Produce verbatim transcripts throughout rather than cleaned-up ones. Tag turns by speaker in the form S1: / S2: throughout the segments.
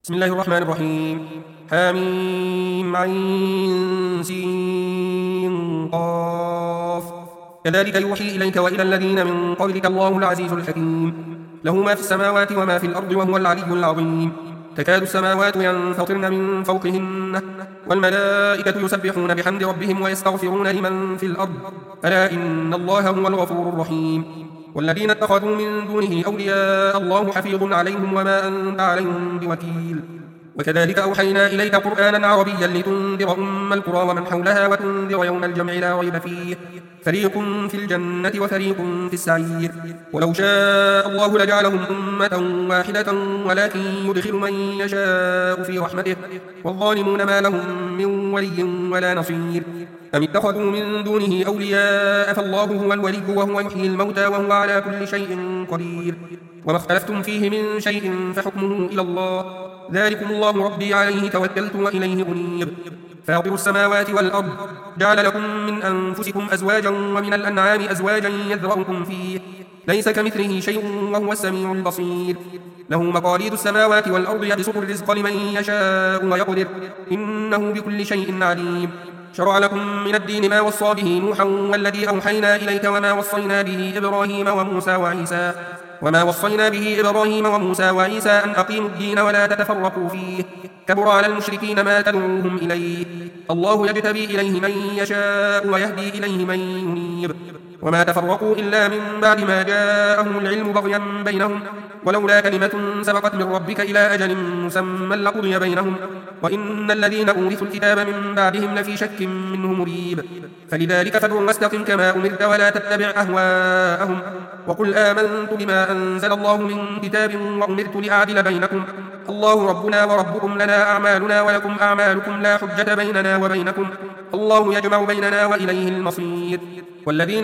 S1: بسم الله الرحمن الرحيم. حميم عين سين قاف. كذلك يوحي إليك وإلى الذين من قبلك الله العزيز الحكيم، له ما في السماوات وما في الأرض وهو العلي العظيم. تكاد السماوات ينفطرن من فوقهن والملائكة يسبحون بحمد ربهم ويستغفرون لمن في الأرض ألا إن الله هو الغفور الرحيم. والذين اتخذوا من دونه أولياء الله حفيظ عليهم وما أنت عليهم بوكيل. وكذلك أوحينا إليك قرآنا عربيا لتنذر أم القرى ومن حولها وتنذر يوم الجمع لا ريب فيه، فريق في الجنة وفريق في السعير. ولو شاء الله لجعلهم أمة واحدة ولكن يدخل من يشاء في رحمته والظالمون ما لهم من ولي ولا نصير. أم اتخذوا من دونه أولياء فالله هو الولي وهو يحيي الموتى وهو على كل شيء قدير. وما اختلفتم فيه من شيء فحكمه إلى الله، ذلكم الله ربي عليه توكلت وإليه أنيب. فاطر السماوات والأرض جعل لكم من أنفسكم أزواجا ومن الأنعام أزواجا يذرأكم فيه، ليس كمثله شيء وهو السميع البصير. له مقاليد السماوات والأرض يبسط الرزق لمن يشاء ويقدر إنه بكل شيء عليم. شرع لكم من الدين ما وصى به نوحا والذي أوحينا إليك وما وصينا به إبراهيم وموسى وعيسى وما وصينا به إبراهيم وموسى وعيسى أن أقيموا الدين ولا تتفرقوا فيه، كبر على المشركين ما تدعوهم إليه. الله يجتبي إليه من يشاء ويهدي إليه من ينيب. وما تفرقوا إلا من بعد ما جاءهم العلم بغيا بينهم، ولولا كلمة سبقت من ربك إلى أجل مسمى لقضي بينهم وإن الذين أورثوا الكتاب من بعدهم لفي شك منه مريب. فلذلك فادع واستقم كما أمرت ولا تتبع أهواءهم وقل آمنت بما أنزل الله من كتاب وأمرت لأعدل بينكم الله ربنا وربكم لنا أعمالنا ولكم أعمالكم لا حجة بيننا وبينكم الله يجمع بيننا وإليه المصير. والذين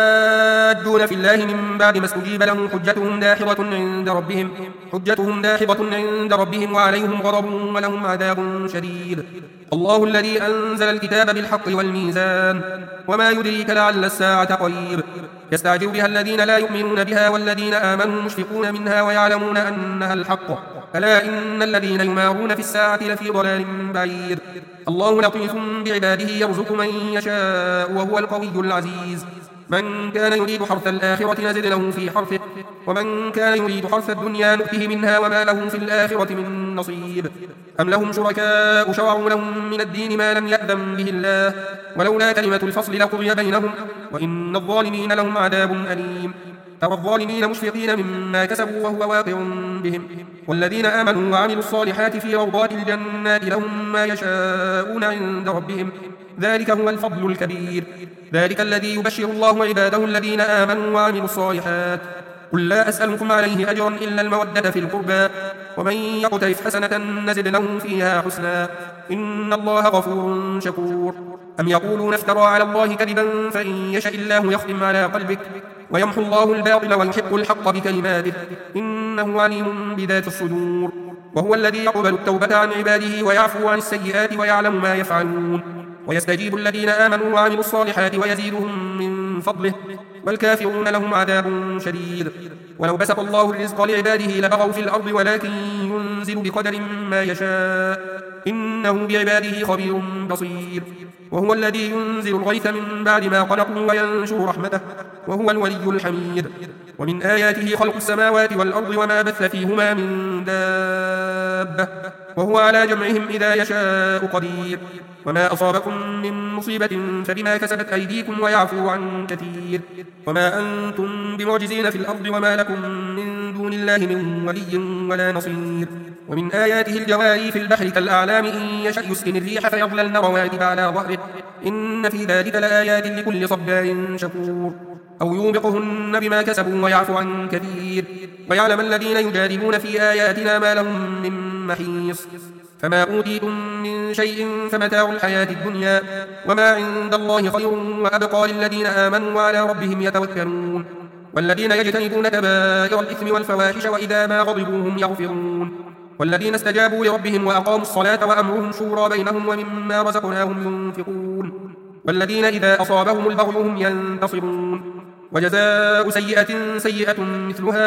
S1: يحاجون في الله من بعد ما استجيب لهم حجتهم داحضة عند ربهم حجتهم داحضة عند ربهم وعليهم غضب ولهم عذاب شديد. الله الذي أنزل الكتاب بالحق والميزان وما يدريك لعل الساعة قريب. يستعجل بها الذين لا يؤمنون بها والذين آمنوا مشفقون منها ويعلمون أنها الحق ألا إن الذين يمارون في الساعة لفي ضلال بعيد. الله لطيف بعباده يرزق من يشاء وهو القوي العزيز. من كان يريد حرث الآخرة نزد له في حرثه ومن كان يريد حرث الدنيا نؤته منها وما له في الآخرة من نصيب. أم لهم شركاء شرعوا لهم من الدين ما لم يأذن به الله ولولا كلمة الفصل لقضي بينهم وإن الظالمين لهم عذاب أليم. ترى الظالمين مشفقين مما كسبوا وهو واقع بهم والذين آمنوا وعملوا الصالحات في روضات الجنات لهم ما يشاءون عند ربهم ذلك هو الفضل الكبير. ذلك الذي يبشر الله عباده الذين آمنوا وعملوا الصالحات. قل لا أسألكم عليه أجرا إلا المودة في القربى ومن يقترف حسنة نزد له فيها حسنا إن الله غفور شكور. أم يقولون افترى على الله كذبا فإن يشاء الله يختم على قلبك ويمحو الله الباطل ويحق الحق بكلماته إنه عليم بذات الصدور. وهو الذي يقبل التوبة عن عباده ويعفو عن السيئات ويعلم ما يفعلون ويستجيب الذين آمنوا وعملوا الصالحات ويزيدهم من فضله والكافرون لهم عذاب شديد. ولو بسط الله الرزق لعباده لبغوا في الأرض ولكن ينزل بقدر ما يشاء إنه بعباده خبير بصير. وهو الذي ينزل الغيث من بعد ما قنطوا وينشر رحمته وهو الولي الحميد. ومن آياته خلق السماوات والأرض وما بث فيهما من دابة وهو على جمعهم إذا يشاء قدير. وما أصابكم من مصيبة فبما كسبت أيديكم ويعفو عن كثير. وما أنتم بمعجزين في الأرض وما لكم من دون الله من ولي ولا نصير. ومن آياته الجواري في البحر كالأعلام إن يشأ يسكن الريح فيظللن رواكب على ظهره إن في ذلك لآيات لكل صبار شكور. أو يوبقهن بما كسبوا ويعفو عن كثير ويعلم الذين يجادلون في آياتنا ما لهم من محيص. فما أوتيتم من شيء فمتاع الحياة الدنيا وما عند الله خير وأبقى للذين آمنوا وعلى ربهم يتوكلون. والذين يجتنبون كبائر الإثم والفواحش وإذا ما غضبوا هم يغفرون. والذين استجابوا لربهم وأقاموا الصلاة وأمرهم شورى بينهم ومما رزقناهم ينفقون. والذين إذا أصابهم البغي هم ينتصرون. وجزاء سيئة سيئة مثلها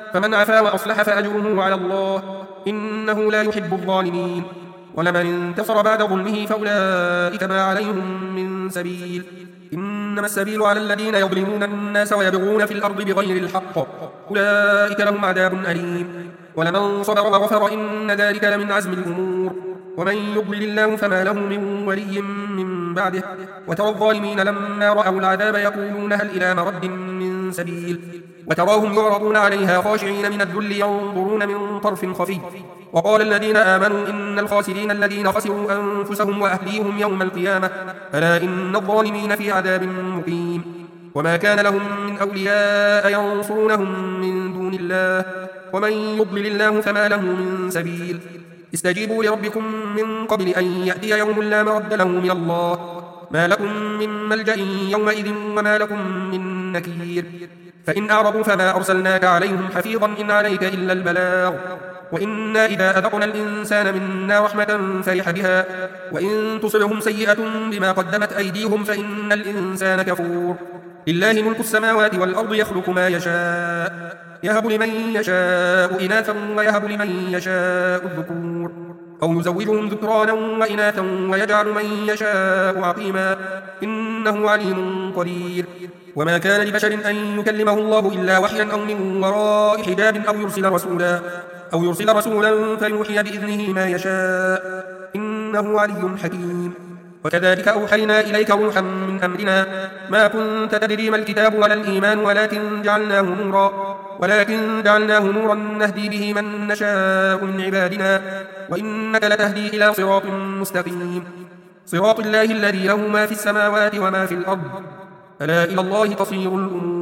S1: فمن عفا وأصلح فأجره على الله إنه لا يحب الظالمين ولمن انتصر بعد ظلمه فأولئك ما عليهم من سبيل إنما السبيل على الذين يظلمون الناس ويبغون في الأرض بغير الحق أولئك لهم عذاب أليم ولمن صبر وغفر إن ذلك لمن عزم الأمور ومن يضلل الله فما له من ولي من بعده وترى الظالمين لما رأوا العذاب يقولون هل إلى مرد من سبيل وتراهم يعرضون عليها خاشعين من الذل ينظرون من طرف خفي وقال الذين آمنوا إن الخاسرين الذين خسروا أنفسهم وأهليهم يوم القيامة ألا إن الظالمين في عذاب مقيم وما كان لهم من أولياء ينصرونهم من دون الله ومن يضلل الله فما له من سبيل استجيبوا لربكم من قبل أن يأتي يوم لا مرد له من الله ما لكم من ملجأ يومئذ وما لكم من نكير فإن أعرضوا فما أرسلناك عليهم حفيظا إن عليك إلا البلاغ وإنا إذا أذقنا الإنسان منا رحمة فرح بها وإن تصبهم سيئة بما قدمت أيديهم فإن الإنسان كفور لله ملك السماوات والأرض يخلق ما يشاء يهب لمن يشاء إناثا ويهب لمن يشاء الذكور أو يزوجهم ذكرانا وإناثا ويجعل من يشاء عقيما إنه عليم قدير وما كان لبشر أن يكلمه الله إلا وحيا أو من وراء حجاب أو يرسل رسولا أو يرسل رسولا فيوحي بإذنه ما يشاء إنه علي حكيم وكذلك أوحينا إليك روحا من أمرنا ما كنت تدري ما الكتاب ولا الإيمان ولكن جعلناه نورا ولكن جعلناه نورا نهدي به من نشاء من عبادنا وإنك لتهدي إلى صراط مستقيم صراط الله الذي له ما في السماوات وما في الأرض ألا إلى الله تصير الأمور